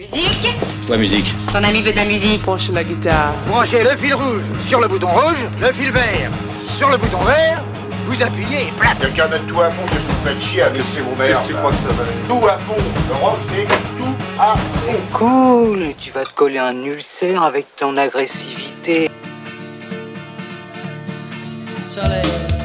Musique. Ouais, musique. Ton ami veut de la musique. Branche la guitare. Branchez le fil rouge sur le bouton rouge, le fil vert sur le bouton vert, vous appuyez et plaf. Quelqu'un met tout à fond, que vous faites chier à laisser vos mères. Tu crois que ça va? Tout à fond. Le rock, c'est tout à fond. Cool, tu vas te coller un ulcère avec ton agressivité. Soleil.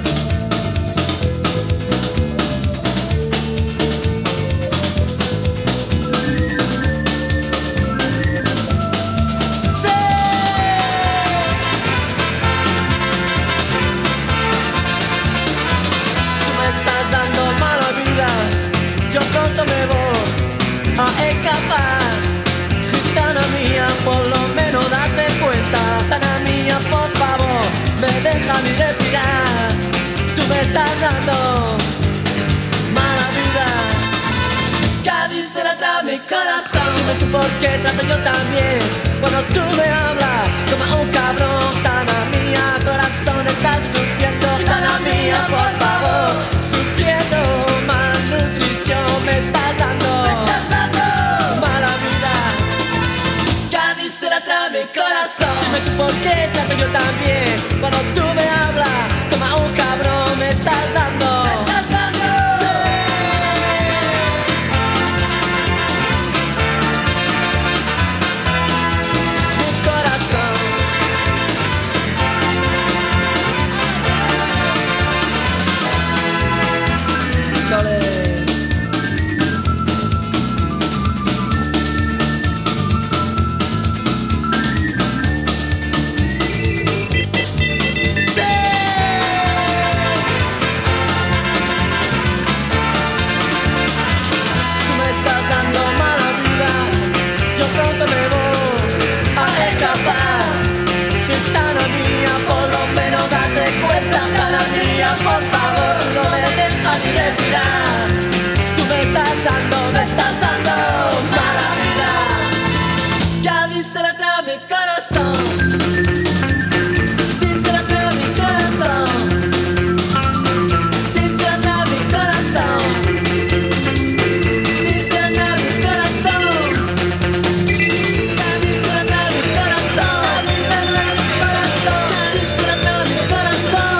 Déjame respirar, tú me estás dando mala vida. Cádiz se la trae mi corazón. Dime tú por qué trato yo también. Cuando tú me hablas como un cabrón. Tana mía, corazón, estás sufriendo. Tana mía, por favor, sufriendo malnutrición. Me estás dando mala vida. Cádiz se la trae mi corazón. Dime tú por qué trato yo también. Cuando tú me hablas como a un cabrón, me estás dando. Sí. Mi corazón. Soleil. Por favor, no me dejas ni respirar. Tú me estás dando mala vida. Ya dice la trama mi corazón. Dice la trama mi corazón. Dice la trama mi corazón. Dice la trama mi corazón. Ya dice la trama mi corazón. Dice la trama mi corazón. Ya dice la trama mi corazón.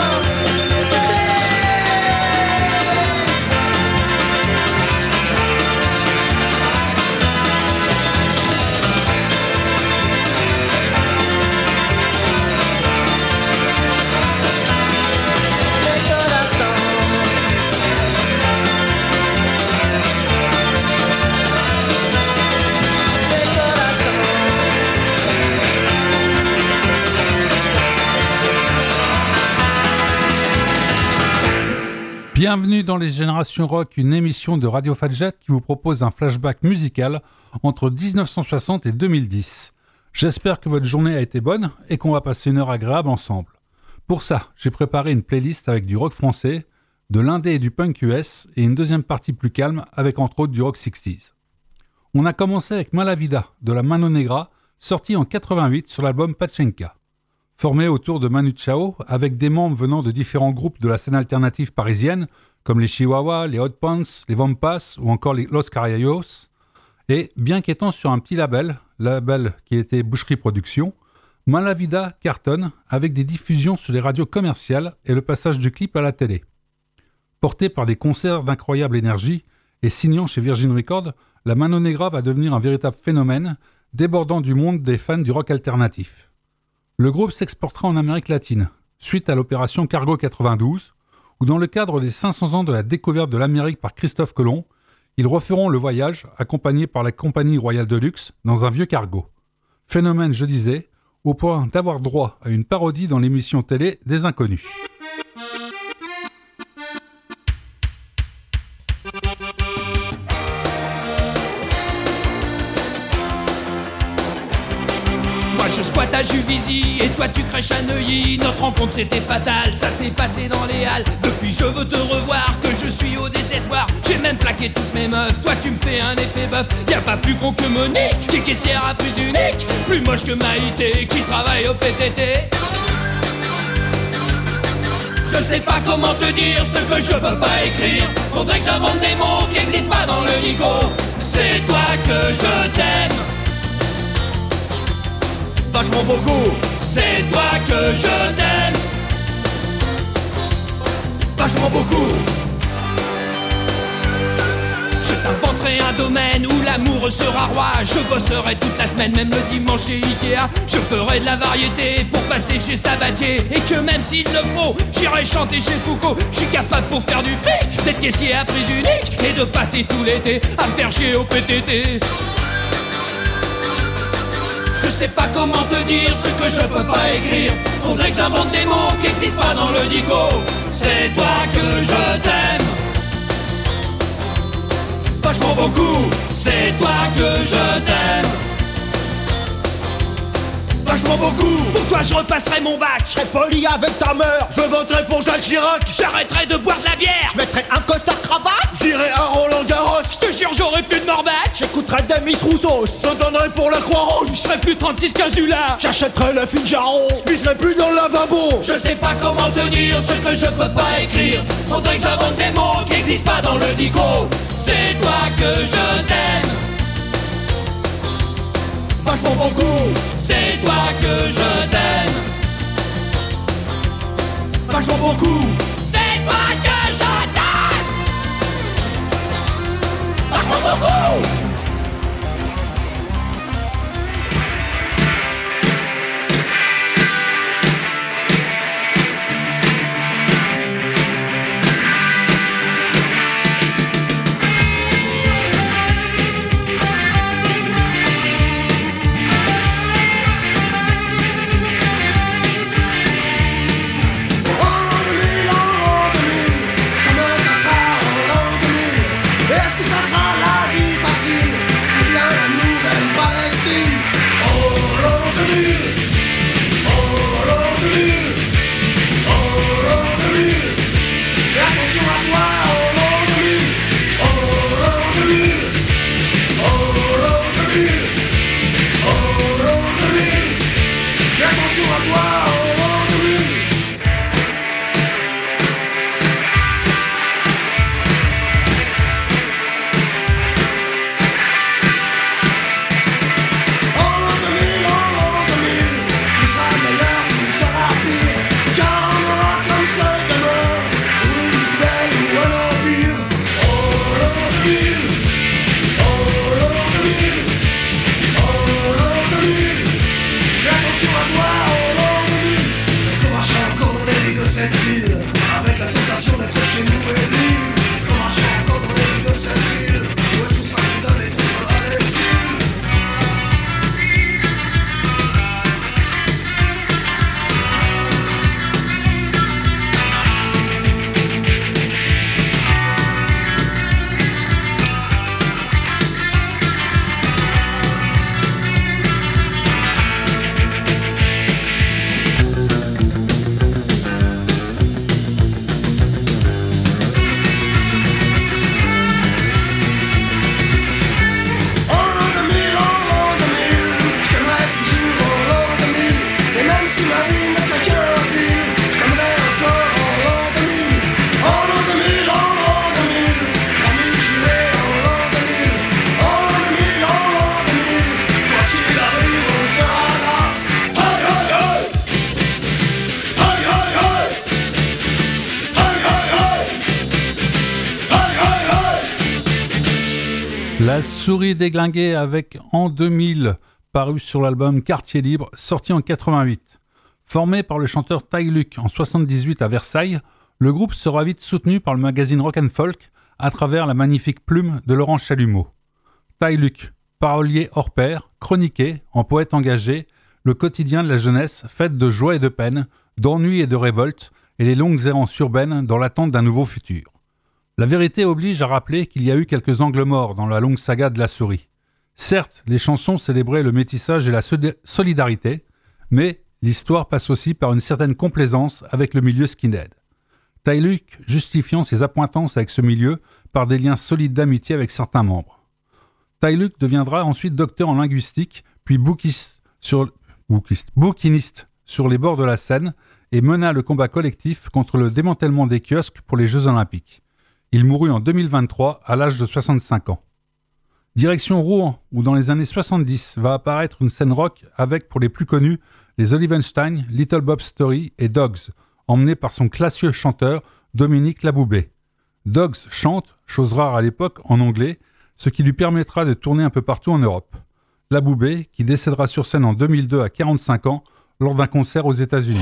Bienvenue dans les Générations Rock, une émission de Radio Fadjet qui vous propose un flashback musical entre 1960 et 2010. J'espère que votre journée a été bonne et qu'on va passer une heure agréable ensemble. Pour ça, j'ai préparé une playlist avec du rock français, de l'indé et du punk US et une deuxième partie plus calme avec entre autres du rock 60s. On a commencé avec Mala Vida de la Mano Negra, sorti en 88 sur l'album Pachenka. Formé autour de Manu Chao, avec des membres venant de différents groupes de la scène alternative parisienne, comme les Chihuahuas, les Hot Pants, les Vampas ou encore les Los Carayos, et bien qu'étant sur un petit label qui était Boucherie Productions, Mala Vida cartonne avec des diffusions sur les radios commerciales et le passage du clip à la télé. Porté par des concerts d'incroyable énergie et signant chez Virgin Records, la Mano Negra va devenir un véritable phénomène, débordant du monde des fans du rock alternatif. Le groupe s'exportera en Amérique latine, suite à l'opération Cargo 92, où dans le cadre des 500 ans de la découverte de l'Amérique par Christophe Colomb, ils referont le voyage, accompagnés par la Compagnie Royale de Luxe, dans un vieux cargo. Phénomène, je disais, au point d'avoir droit à une parodie dans l'émission télé des Inconnus. Je squatte à Juvisy et toi tu crèches à Neuilly. Notre rencontre c'était fatal, ça s'est passé dans les halles. Depuis je veux te revoir, que je suis au désespoir. J'ai même plaqué toutes mes meufs, toi tu me fais un effet bœuf. Y'a pas plus con que Monique, qui est caissière à plus unique. Plus moche que Maïté, qui travaille au PTT. Je sais pas comment te dire ce que je peux pas écrire. Faudrait que j'invente des mots qui existent pas dans le dico. C'est toi que je t'aime. vachement beaucoup. C'est toi que je t'aime. Vachement beaucoup. Je t'inventerai un domaine où l'amour sera roi. Je bosserai toute la semaine, même le dimanche chez Ikea. Je ferai de la variété pour passer chez Sabatier. Et que même s'il le faut, j'irai chanter chez Foucault. Je suis capable pour faire du fric, d'être caissier à prix unique et de passer tout l'été à me faire chier au PTT. Je sais pas comment te dire ce que je peux pas écrire. Faudrait que j'invente des mots qui n'existent pas dans le dico. C'est toi que je t'aime. Vachement beaucoup. C'est toi que je t'aime. Vachement beaucoup. Pour toi je repasserai mon bac. Je serai poli avec ta mère. Je voterai pour Jacques Chirac. J'arrêterai de boire de la bière. Je mettrai un costard cravate. J'irai à Roland Garros. Je te jure j'aurai plus de morbac. J'écouterai des Miss Rousseau. J'entendrai pour la Croix-Rouge. Je serai plus 36-15 du là. J'achèterai le Figaro. Je pisserai plus dans le lavabo. Je sais pas comment te dire ce que je peux pas écrire. Faudrait que j'invente des mots qui n'existent pas dans le dico. C'est toi que je t'aime. Vachement beaucoup. C'est toi que je t'aime. Vachement beaucoup. C'est toi que je t'aime. Vachement beaucoup. La souris déglinguée avec En 2000, paru sur l'album Quartier Libre, sorti en 88. Formé par le chanteur Ty Luck en 78 à Versailles, le groupe sera vite soutenu par le magazine Rock & Folk à travers la magnifique plume de Laurent Chalumeau. Ty Luck, parolier hors pair, chroniquait, en poète engagé, le quotidien de la jeunesse fait de joie et de peine, d'ennui et de révolte, et les longues errances urbaines dans l'attente d'un nouveau futur. La vérité oblige à rappeler qu'il y a eu quelques angles morts dans la longue saga de la souris. Certes, les chansons célébraient le métissage et la solidarité, mais l'histoire passe aussi par une certaine complaisance avec le milieu skinhead. Ty Luck justifiant ses appointances avec ce milieu par des liens solides d'amitié avec certains membres. Ty Luck deviendra ensuite docteur en linguistique, puis bouquiniste sur les bords de la Seine et mena le combat collectif contre le démantèlement des kiosques pour les Jeux Olympiques. Il mourut en 2023 à l'âge de 65 ans. Direction Rouen, où dans les années 70 va apparaître une scène rock avec, pour les plus connus, les Olivenstein, Little Bob Story et Dogs, emmenés par son classieux chanteur Dominique Laboubé. Dogs chante, chose rare à l'époque, en anglais, ce qui lui permettra de tourner un peu partout en Europe. Laboubé, qui décédera sur scène en 2002 à 45 ans lors d'un concert aux États-Unis.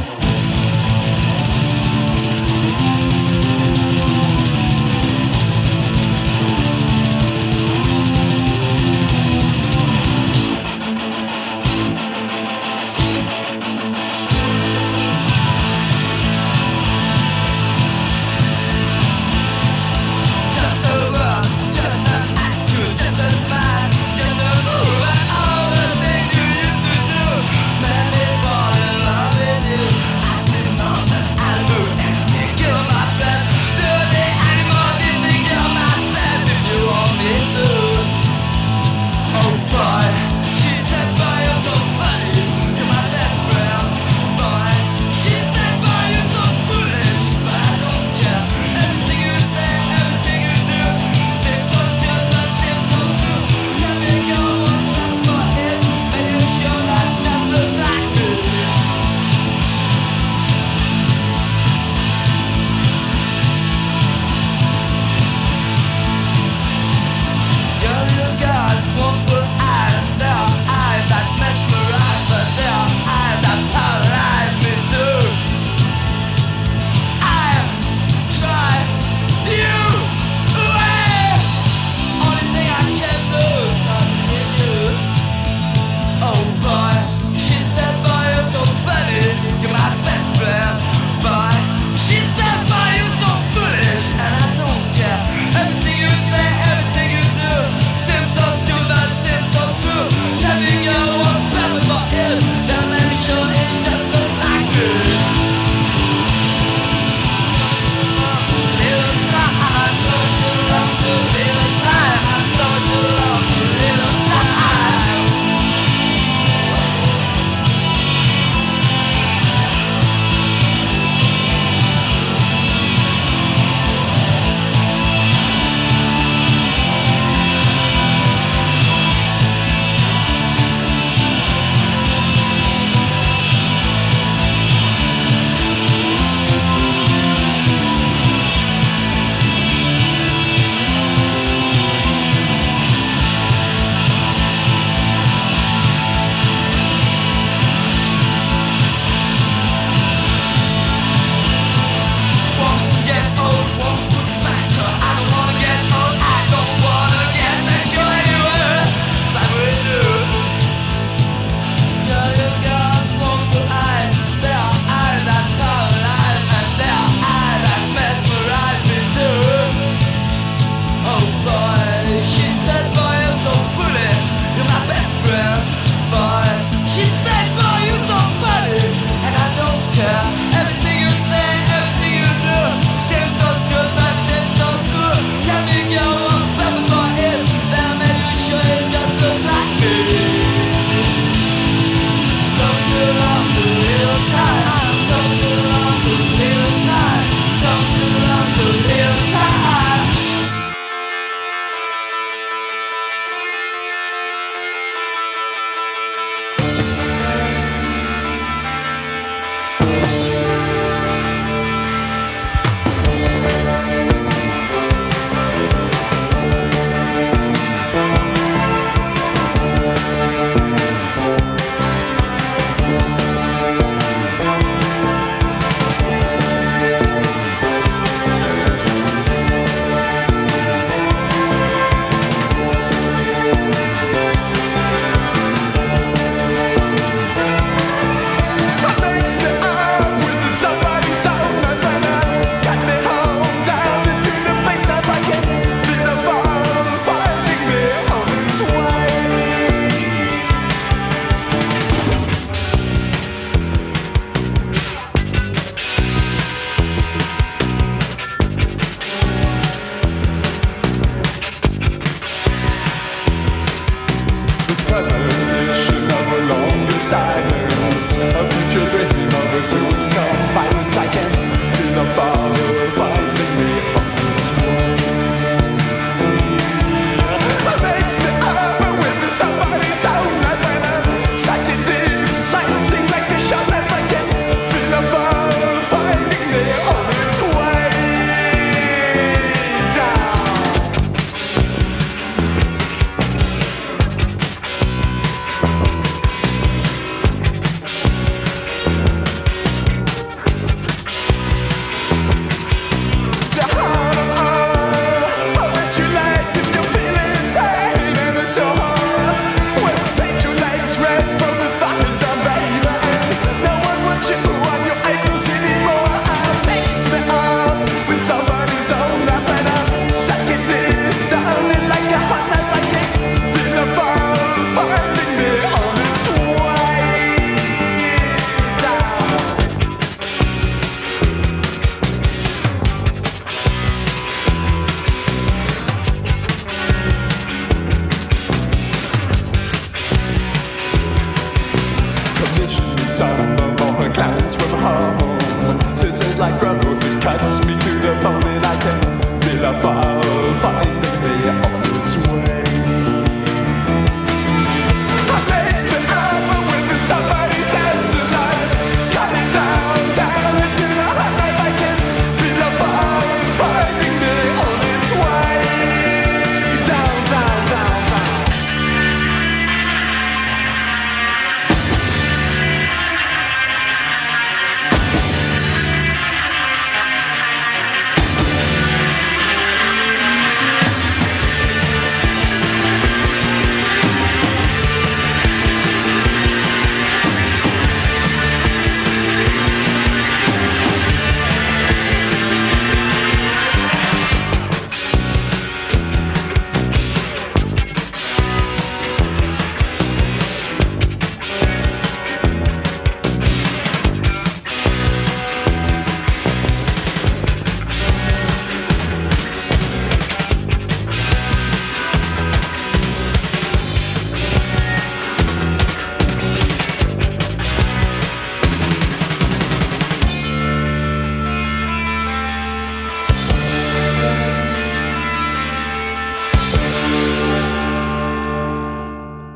Makes me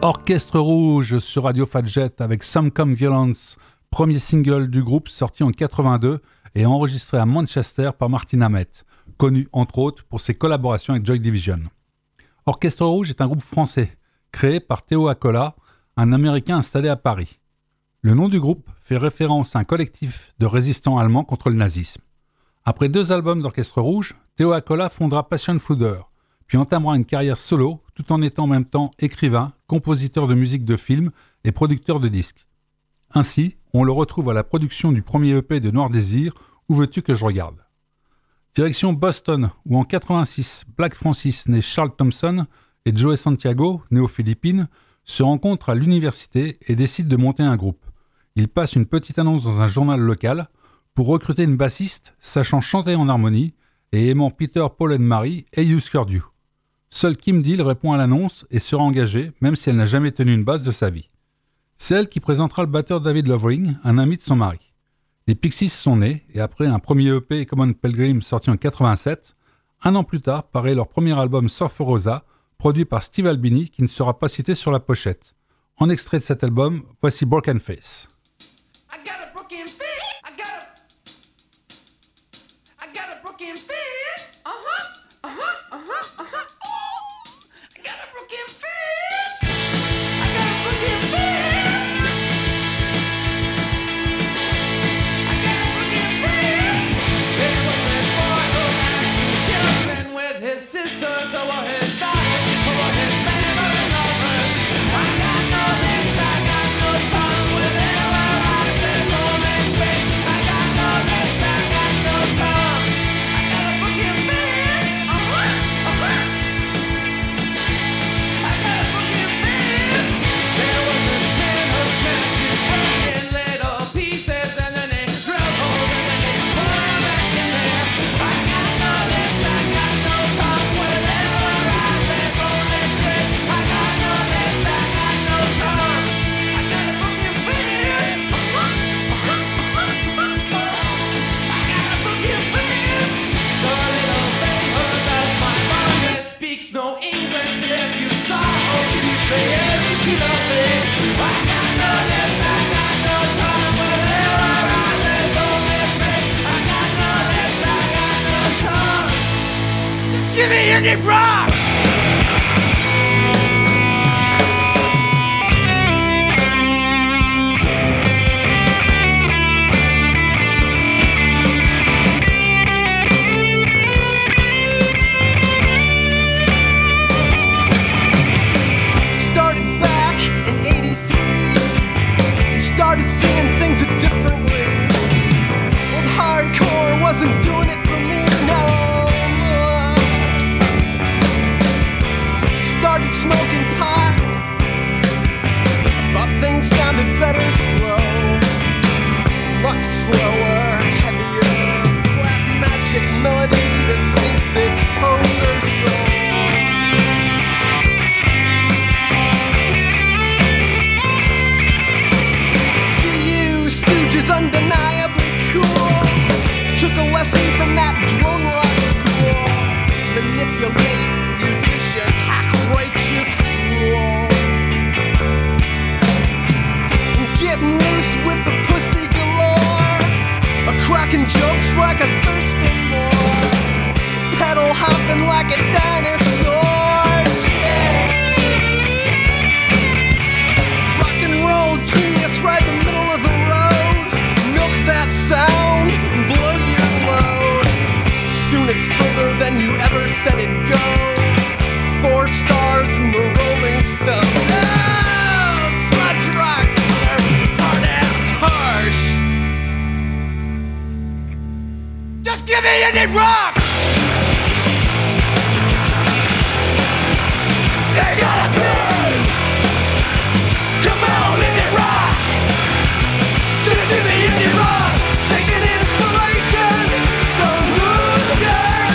Orchestre Rouge sur Radio Fadjet avec Some Come Violence, premier single du groupe sorti en 82 et enregistré à Manchester par Martin Hammett, connu entre autres pour ses collaborations avec Joy Division. Orchestre Rouge est un groupe français, créé par Théo Accola, un Américain installé à Paris. Le nom du groupe fait référence à un collectif de résistants allemands contre le nazisme. Après 2 albums d'Orchestre Rouge, Théo Accola fondera Passion Fooder, puis entamera une carrière solo tout en étant en même temps écrivain, compositeur de musique de film et producteur de disques. Ainsi, on le retrouve à la production du premier EP de Noir Désir, Où veux-tu que je regarde. Direction Boston, où en 86, Black Francis, né Charles Thompson, et Joey Santiago, né aux Philippines, se rencontrent à l'université et décident de monter un groupe. Ils passent une petite annonce dans un journal local pour recruter une bassiste sachant chanter en harmonie et aimant Peter, Paul and Mary et You Scared You. Seule Kim Deal répond à l'annonce et sera engagée, même si elle n'a jamais tenu une basse de sa vie. C'est elle qui présentera le batteur David Lovering, un ami de son mari. Les Pixies sont nés, et après un premier EP Common Pilgrim sorti en 87, un an plus tard paraît leur premier album Surfer Rosa, produit par Steve Albini, qui ne sera pas cité sur la pochette. En extrait de cet album, voici Broken Face. Give me any rock! Started back in '83. Started seeing things a different way. Old hardcore wasn't doing it for me, no. Started smoking pot. Thought things sounded better slow. Much slower, heavier. Black magic melody to sink this poser soul. You stooges undeniably cool. Took a lesson from that drone rock school. Manipulate, musician, hack righteous drool. Getting loose with the pussy galore. Cracking jokes like a thirsty more. Pedal hopping like a dinosaur. Yeah. Rock and roll genius, right the middle of the road. Milk that sound, blow your load. Soon it's further than you ever said it'd go. 4 stars from the Rolling Stone. Oh, sludge rock, hard ass, harsh. Just give me any rock! They gotta be! Come on, indie rock! Just give me indie rock! Taking inspiration from Woodstock.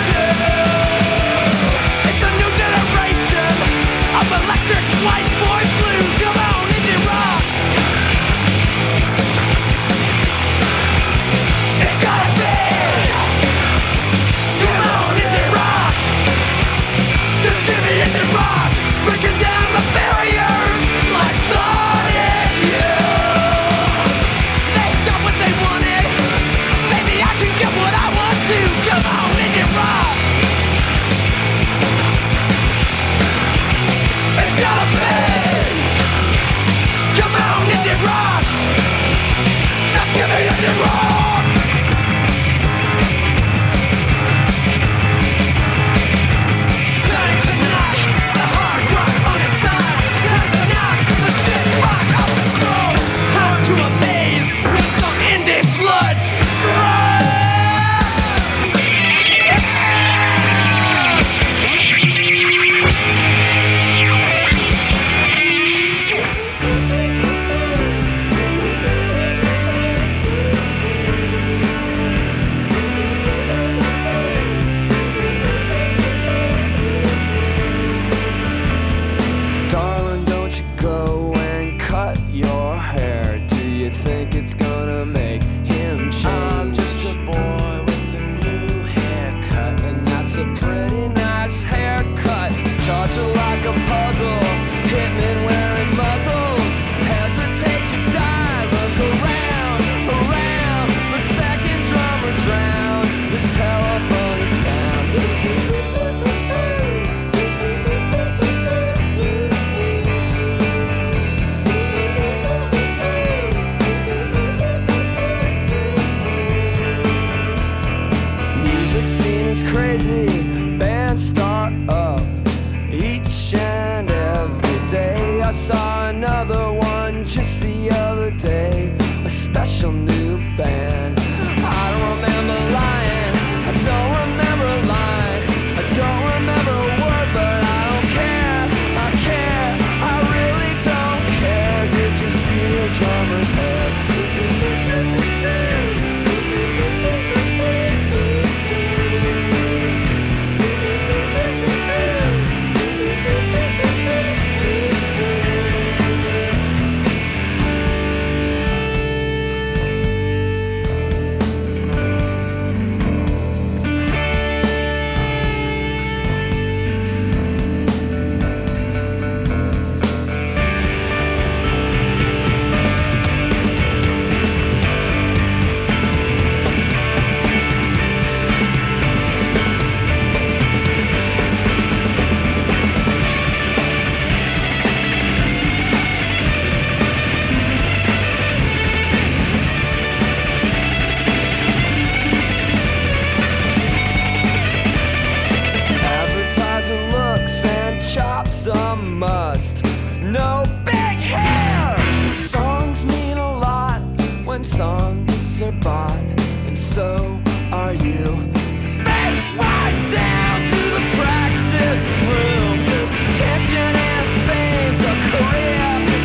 It's a new generation of electric white boy blues. Come on, indie rock! It's gotta be! must know big hair. Songs mean a lot when songs are bought, and so are you. Face right down to the practice room. Tension and fame's a career.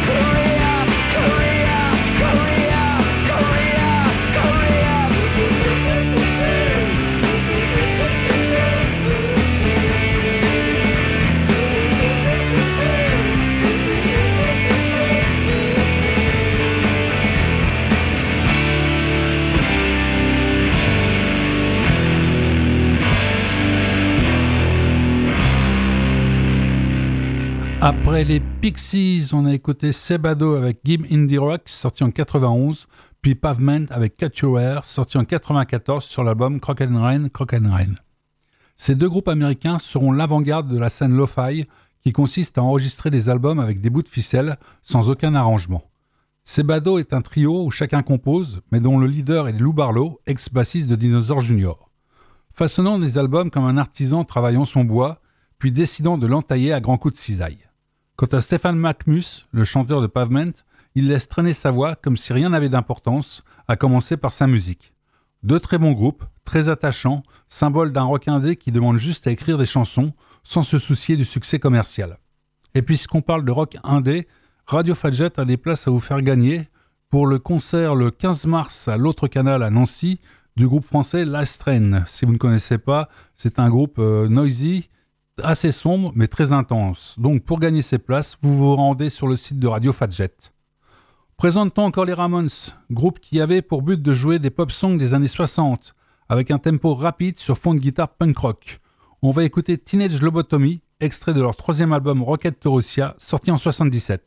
Après les Pixies, on a écouté Sebado avec Give Indie Rock, sorti en 91, puis Pavement avec Catch Your Air, sorti en 94 sur l'album Crock and Rain. Ces deux groupes américains seront l'avant-garde de la scène lo-fi, qui consiste à enregistrer des albums avec des bouts de ficelle, sans aucun arrangement. Sebado est un trio où chacun compose, mais dont le leader est Lou Barlow, ex-bassiste de Dinosaur Jr. Façonnant des albums comme un artisan travaillant son bois, puis décidant de l'entailler à grands coups de cisaille. Quant à Stephen McMus, le chanteur de Pavement, il laisse traîner sa voix comme si rien n'avait d'importance, à commencer par sa musique. Deux très bons groupes, très attachants, symbole d'un rock indé qui demande juste à écrire des chansons sans se soucier du succès commercial. Et puisqu'on parle de rock indé, Radio Fadjet a des places à vous faire gagner pour le concert le 15 mars à l'autre canal à Nancy du groupe français Last Train. Si vous ne connaissez pas, c'est un groupe noisy, assez sombre mais très intense. Donc pour gagner ces places, vous vous rendez sur le site de Radio Fadjet. Présentons encore les Ramones, groupe qui avait pour but de jouer des pop songs des années 60 avec un tempo rapide sur fond de guitare punk rock. On va écouter Teenage Lobotomy, extrait de leur troisième album Rocket Torussia, sorti en 77.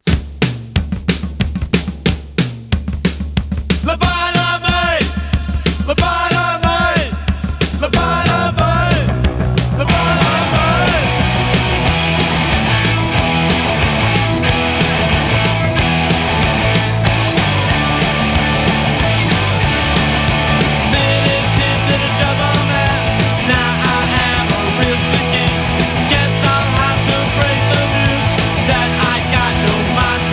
Guess I'll have to break the news that I got no mind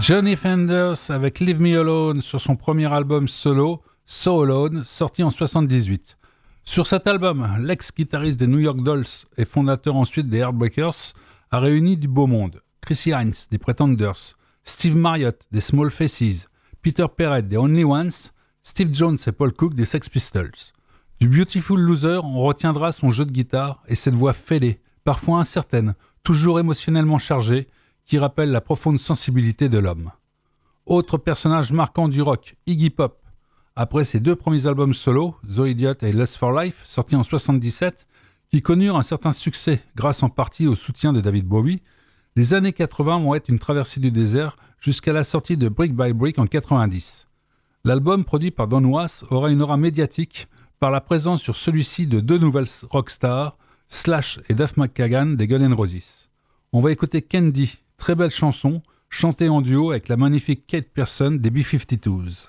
Johnny Fenders avec Leave Me Alone sur son premier album solo, So Alone, sorti en 1978. Sur cet album, l'ex-guitariste des New York Dolls et fondateur ensuite des Heartbreakers a réuni du beau monde. Chrissy Hines des Pretenders, Steve Marriott des Small Faces, Peter Perrett des Only Ones, Steve Jones et Paul Cook des Sex Pistols. Du Beautiful Loser, on retiendra son jeu de guitare et cette voix fêlée, parfois incertaine, toujours émotionnellement chargée, qui rappelle la profonde sensibilité de l'homme. Autre personnage marquant du rock, Iggy Pop. Après ses 2 premiers albums solo, The Idiot et Lust for Life, sortis en 1977, qui connurent un certain succès grâce en partie au soutien de David Bowie, les années 80 vont être une traversée du désert jusqu'à la sortie de Brick by Brick en 90. L'album produit par Don Was aura une aura médiatique par la présence sur celui-ci de 2 nouvelles rockstars, Slash et Duff McKagan des Guns N' Roses. On va écouter Candy, très belle chanson, chantée en duo avec la magnifique Kate Pierson des B-52s.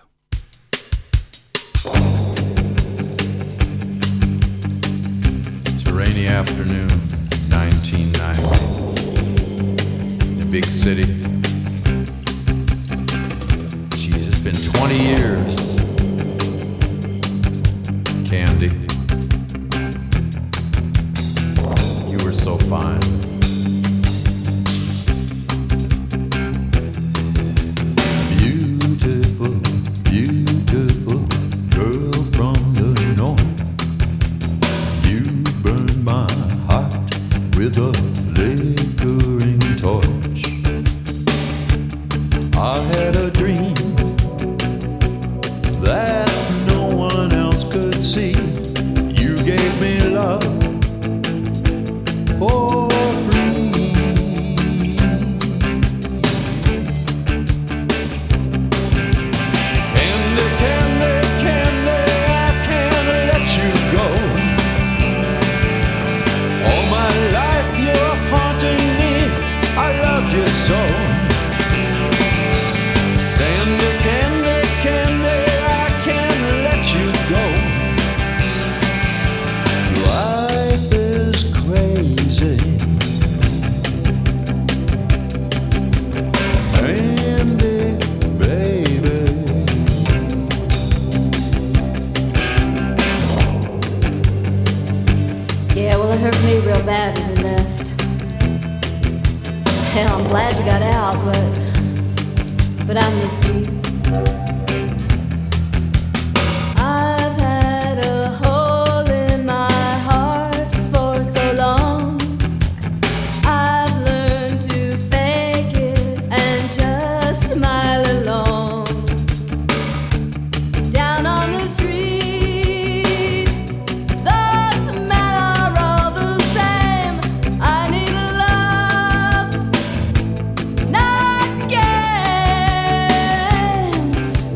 It's a rainy afternoon, 1990. In a big city. Jeez, it's been 20 years. Candy, you were so fine. Beautiful, beautiful girl from the north. You burned my heart with a flickering torch. I had a dream that no one else could see. You gave me love for free. Candy, candy, candy, I can't let you go. All my life you're haunting me, I loved you so. Candy, candy, candy, I can't let you go. Life is crazy. Candy, baby. Yeah, well, it hurt me real bad when you left. Hell, I'm glad you got out, but I miss you. I've had a hole in my heart for so long. I've learned to fake it and just smile along. Down on the street, the smell are all the same. I need love, not games.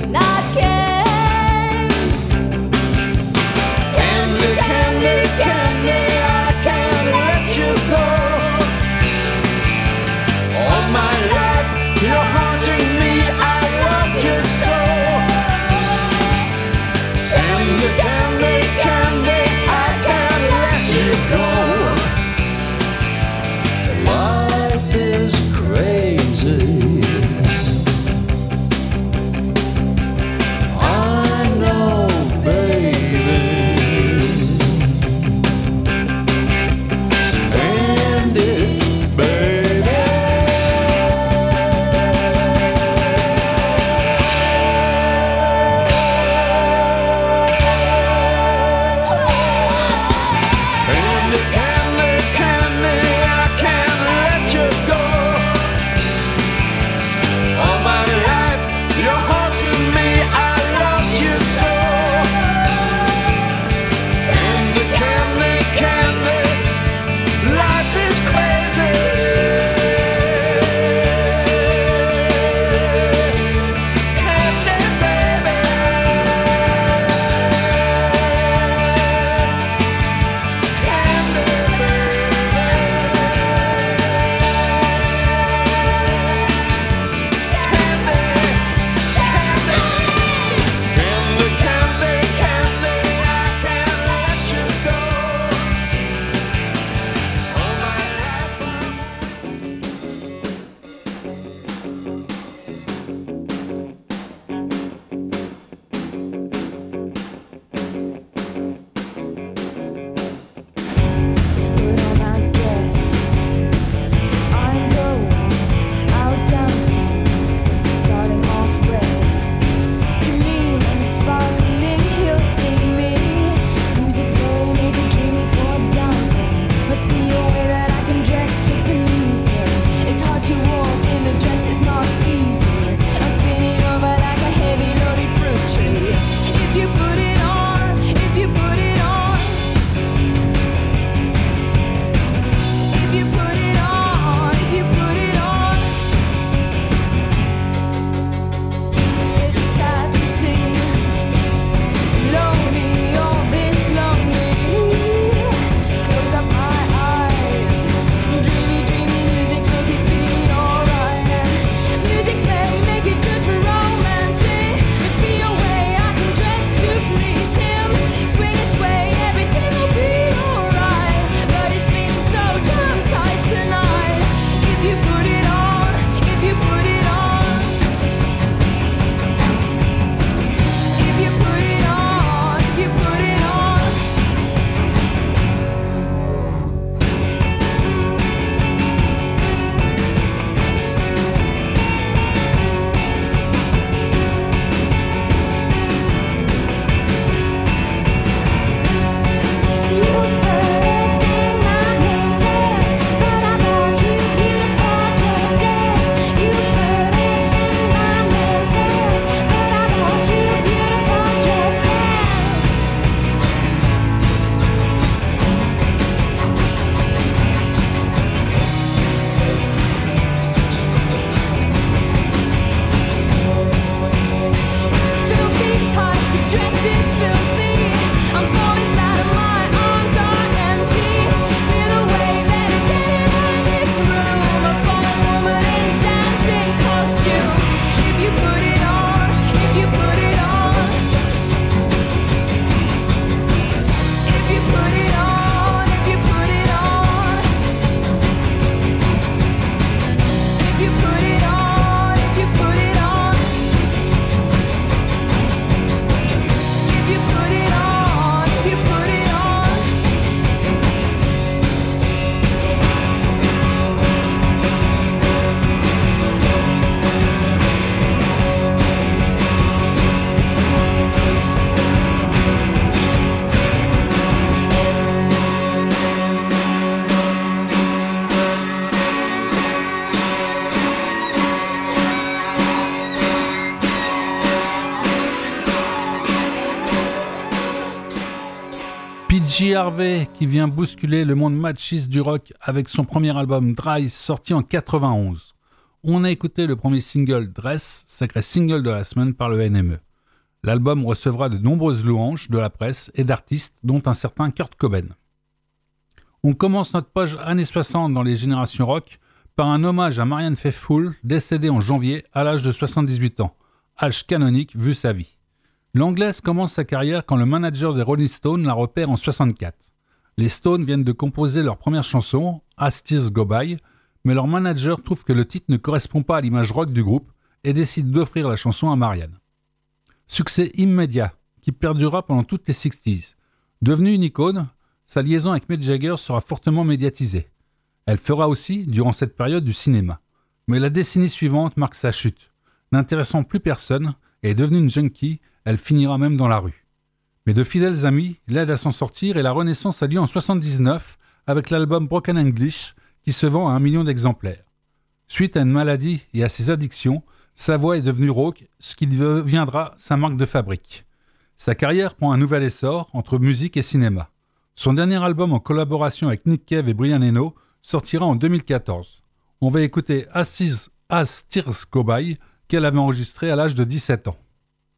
PJ Harvey qui vient bousculer le monde machiste du rock avec son premier album Dry sorti en 91. On a écouté le premier single Dress, sacré single de la semaine par le NME. L'album recevra de nombreuses louanges de la presse et d'artistes dont un certain Kurt Cobain. On commence notre page années 60 dans les générations rock par un hommage à Marianne Faithfull décédée en janvier à l'âge de 78 ans, âge canonique vu sa vie. L'Anglaise commence sa carrière quand le manager des Rolling Stones la repère en 64. Les Stones viennent de composer leur première chanson, As Tears Go By, mais leur manager trouve que le titre ne correspond pas à l'image rock du groupe et décide d'offrir la chanson à Marianne. Succès immédiat, qui perdurera pendant toutes les 60s. Devenue une icône, sa liaison avec Mick Jagger sera fortement médiatisée. Elle fera aussi, durant cette période, du cinéma. Mais la décennie suivante marque sa chute. N'intéressant plus personne et devenue une junkie, elle finira même dans la rue. Mais de fidèles amis l'aident à s'en sortir et la renaissance a lieu en 79 avec l'album Broken English qui se vend à 1 million d'exemplaires. Suite à une maladie et à ses addictions, sa voix est devenue rauque, ce qui deviendra sa marque de fabrique. Sa carrière prend un nouvel essor entre musique et cinéma. Son dernier album en collaboration avec Nick Cave et Brian Eno sortira en 2014. On va écouter As Tears Go By qu'elle avait enregistré à l'âge de 17 ans.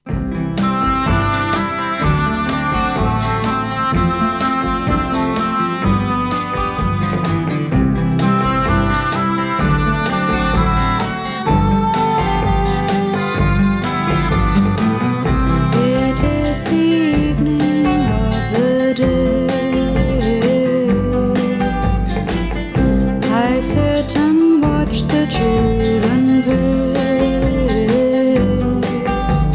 I sit and watch the children play.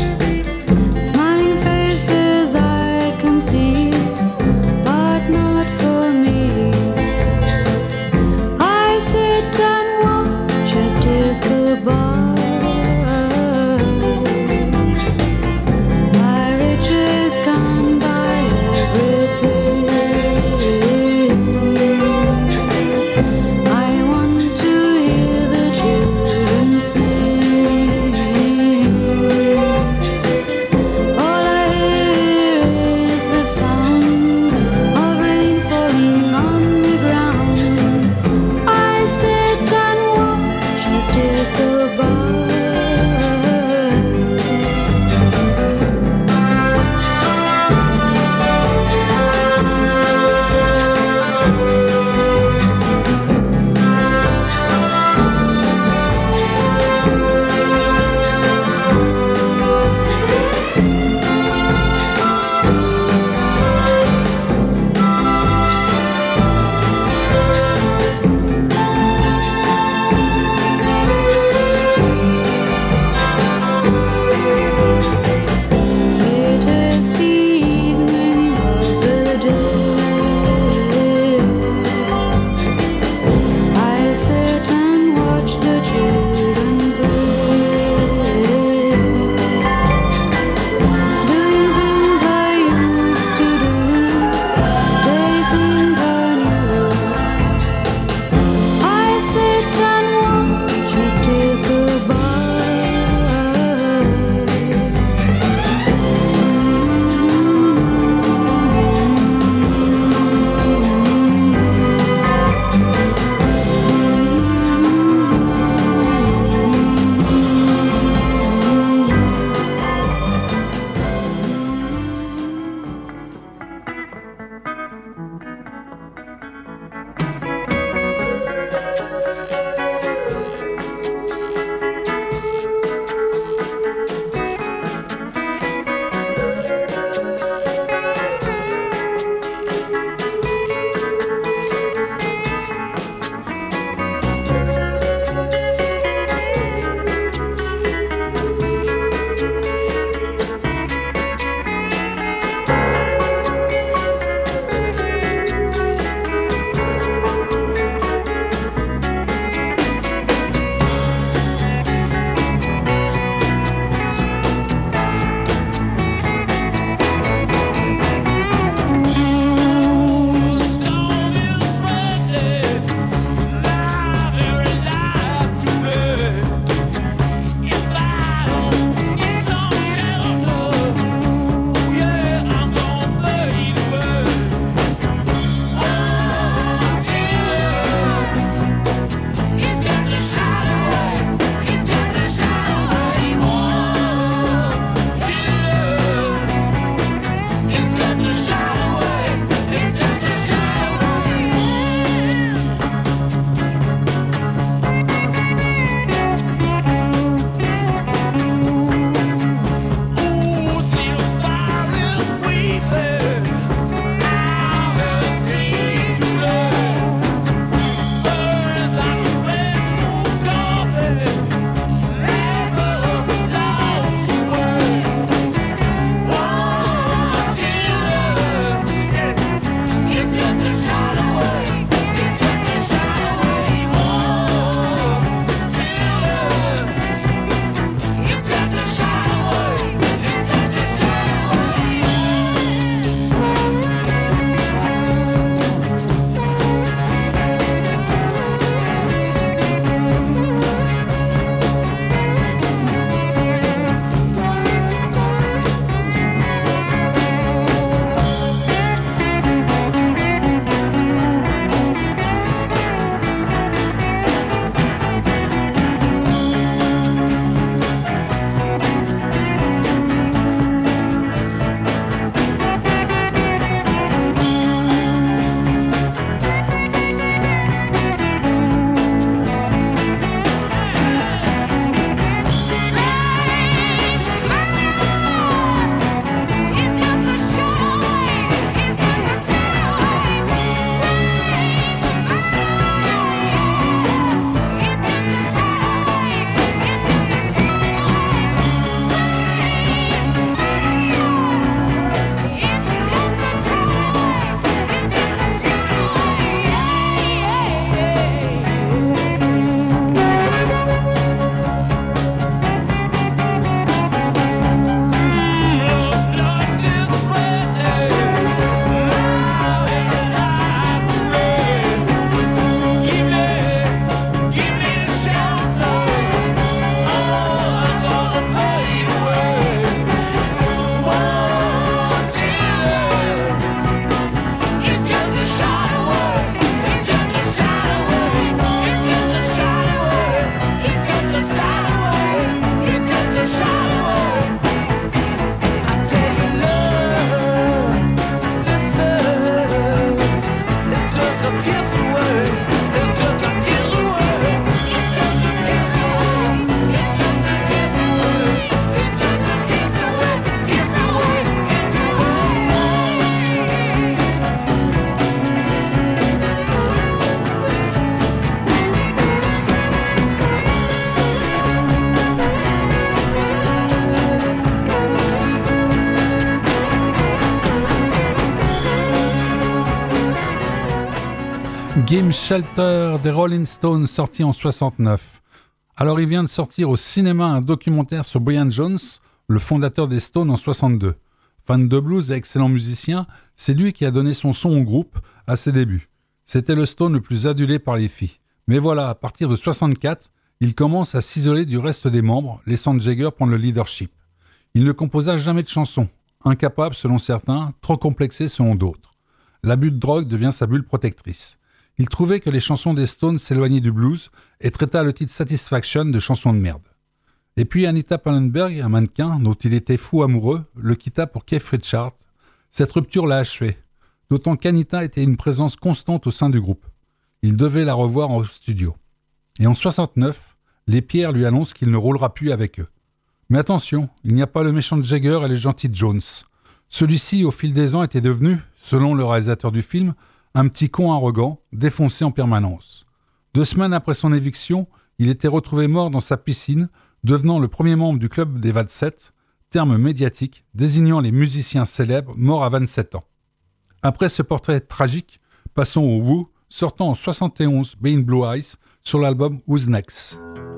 Gimme Shelter des Rolling Stones, sorti en 69. Alors il vient de sortir au cinéma un documentaire sur Brian Jones, le fondateur des Stones en 62. Fan de blues et excellent musicien, c'est lui qui a donné son son au groupe à ses débuts. C'était le Stone le plus adulé par les filles. Mais voilà, à partir de 64, il commence à s'isoler du reste des membres, laissant Jagger prendre le leadership. Il ne composa jamais de chansons, incapable selon certains, trop complexé selon d'autres. L'abus de drogue devient sa bulle protectrice. Il trouvait que les chansons des Stones s'éloignaient du blues et traita le titre Satisfaction de chanson de merde. Et puis Anita Pallenberg, un mannequin dont il était fou amoureux, le quitta pour Keith Richards. Cette rupture l'a achevé, d'autant qu'Anita était une présence constante au sein du groupe. Il devait la revoir au studio. Et en 69, les Pierres lui annoncent qu'il ne roulera plus avec eux. Mais attention, il n'y a pas le méchant Jagger et le gentil Jones. Celui-ci, au fil des ans, était devenu, selon le réalisateur du film, un petit con arrogant, défoncé en permanence. 2 semaines après son éviction, il était retrouvé mort dans sa piscine, devenant le premier membre du club des 27, terme médiatique désignant les musiciens célèbres morts à 27 ans. Après ce portrait tragique, passons au Who, sortant en 71 Being Blue Eyes sur l'album Who's Next.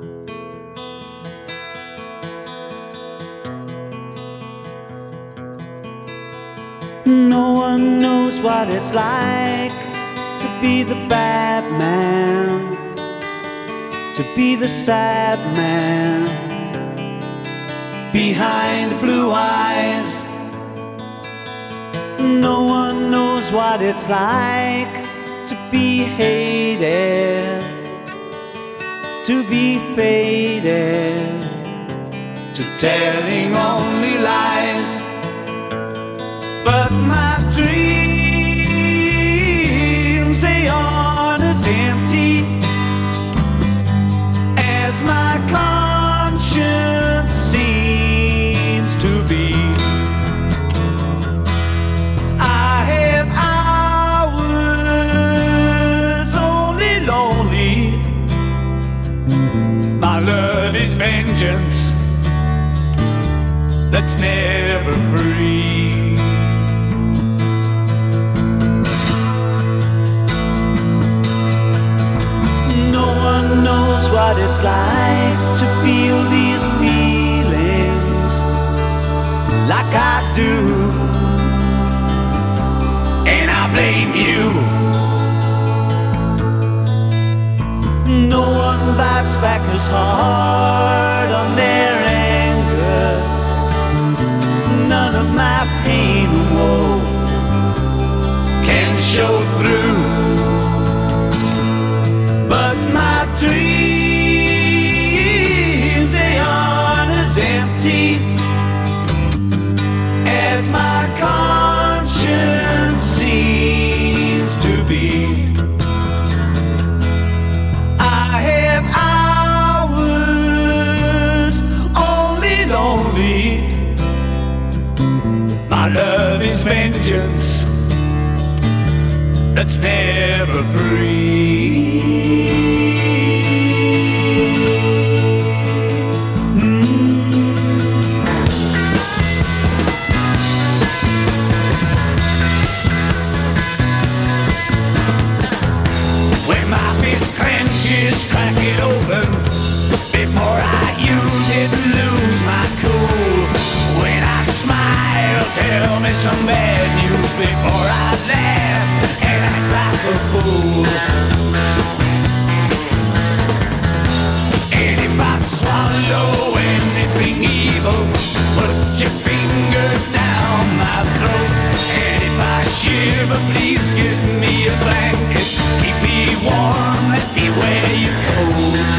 No one knows what it's like to be the bad man, to be the sad man behind the blue eyes. No one knows what it's like to be hated, to be faded, to telling only lies. But my dreams, they aren't as empty as my conscience seems to be. I have hours only lonely. My love is vengeance that's never free. Knows what it's like to feel these feelings like I do, and I blame you. No one bites back as hard on their anger. None of my pain and woe can show through. But my dreams, they aren't as empty as my conscience seems to be. I have hours only lonely. My love is vengeance that's never free. Crack it open before I use it and lose my cool. When I smile, tell me some bad news before I laugh and act like a fool. And if I swallow anything evil, put your finger down my throat. And if I shiver, please give me a blanket. Keep me warm, let me wear your coat.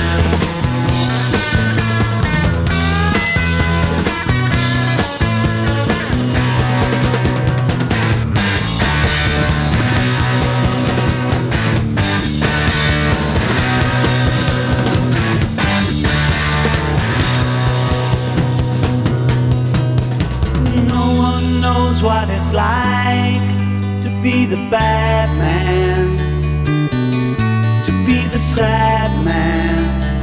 What it's like to be the bad man, to be the sad man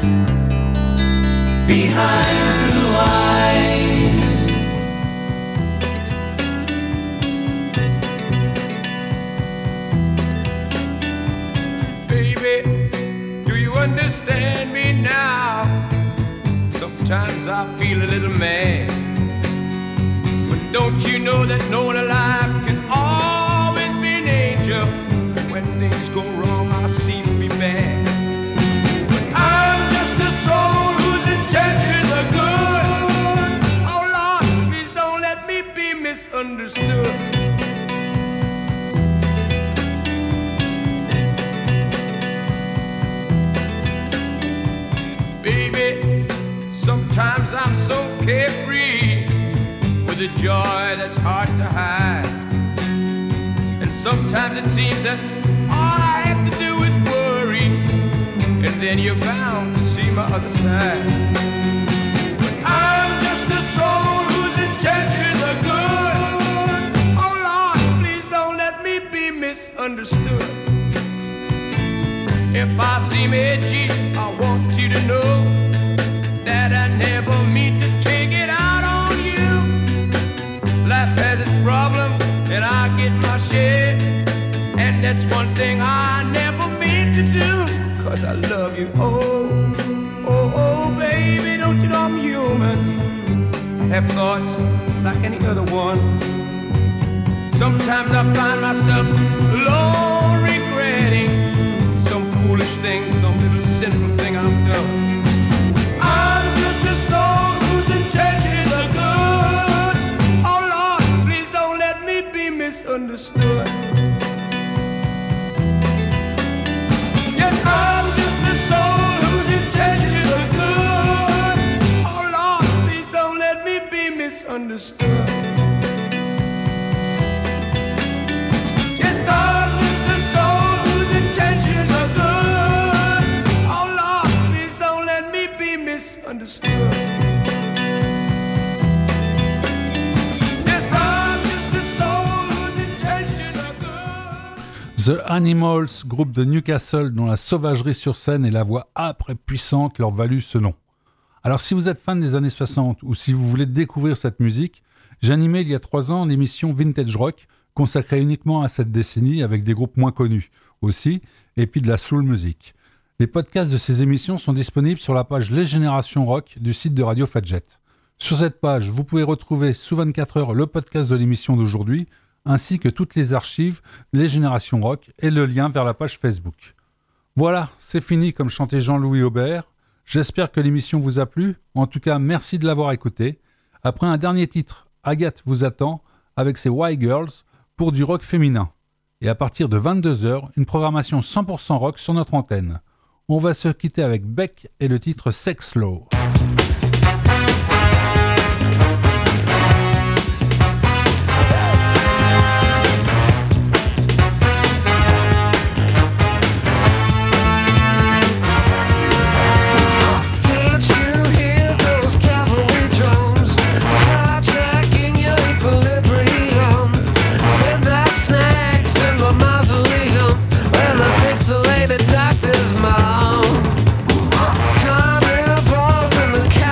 behind blue eyes. sometimes I feel a little mad. But don't you know that no one alive can always be an angel? When things go wrong, I seem to be bad. I'm just a soul whose intentions are good. Oh Lord, please don't let me be misunderstood. Baby, sometimes I'm so carefree with a joy that's hard to hide. And sometimes it seems that all I have to do is worry, and then you're bound to see my other side. I'm just a soul whose intentions are good. Oh Lord, please don't let me be misunderstood. If I seem edgy, I want you to know that I never mean to take it out on you. Life has its problems, and I get my share. And that's one thing I never mean to do, 'cause I love you. Oh, oh, oh, baby, don't you know I'm human? I have thoughts like any other one. Sometimes I find myself alone regretting some foolish thing, some little sinful thing I've done. I'm just a soul whose intentions are good. Oh Lord, please don't let me be misunderstood. Yes, I'm just a soul whose intentions are good. Oh Lord, please don't let me be misunderstood. Yes, I'm just a soul whose intentions are good. Oh Lord, please don't let me be misunderstood. Yes, I'm just a soul whose intentions are good. The Animals, groupe de Newcastle dont la sauvagerie sur scène et la voix âpre et puissante leur valut ce nom. Alors si vous êtes fan des années 60 ou si vous voulez découvrir cette musique, j'ai animé il y a 3 ans l'émission Vintage Rock consacrée uniquement à cette décennie avec des groupes moins connus aussi, et puis de la soul music. Les podcasts de ces émissions sont disponibles sur la page Les Générations Rock du site de Radio Fadjet. Sur cette page, vous pouvez retrouver sous 24 heures le podcast de l'émission d'aujourd'hui, ainsi que toutes les archives Les Générations Rock et le lien vers la page Facebook. Voilà, c'est fini comme chantait Jean-Louis Aubert. J'espère que l'émission vous a plu. En tout cas, merci de l'avoir écouté. Après un dernier titre, Agathe vous attend avec ses White Girls pour du rock féminin. Et à partir de 22h, une programmation 100% rock sur notre antenne. On va se quitter avec Beck et le titre Sex Slow. Can't you hear those cavalry drums hijacking your equilibrium? Midnight snacks in the mausoleum where the pixelated doctors moan. Carnivores in the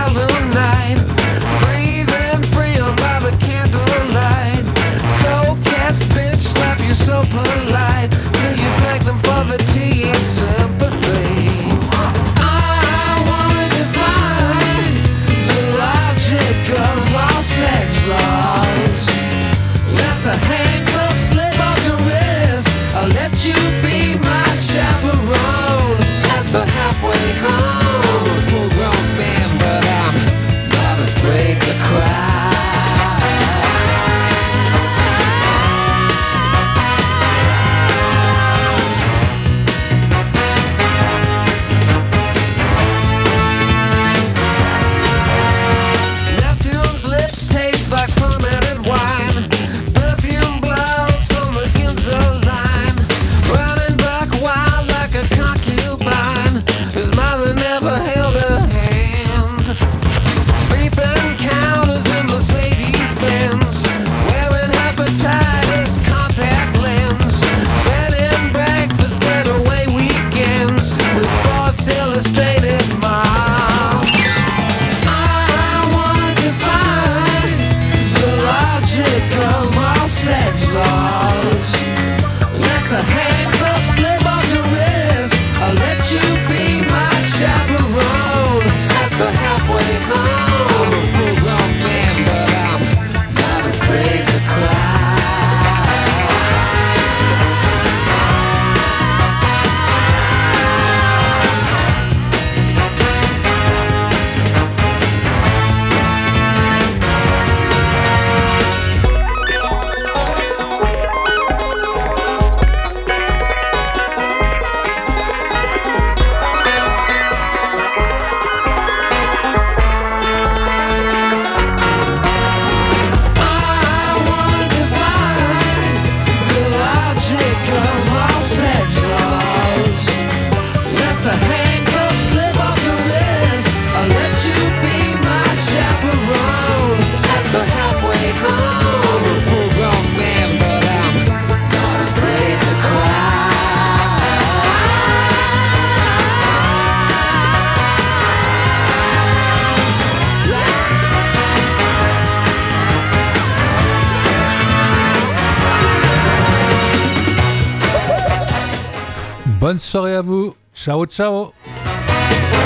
Bonne soirée à vous. Ciao, ciao.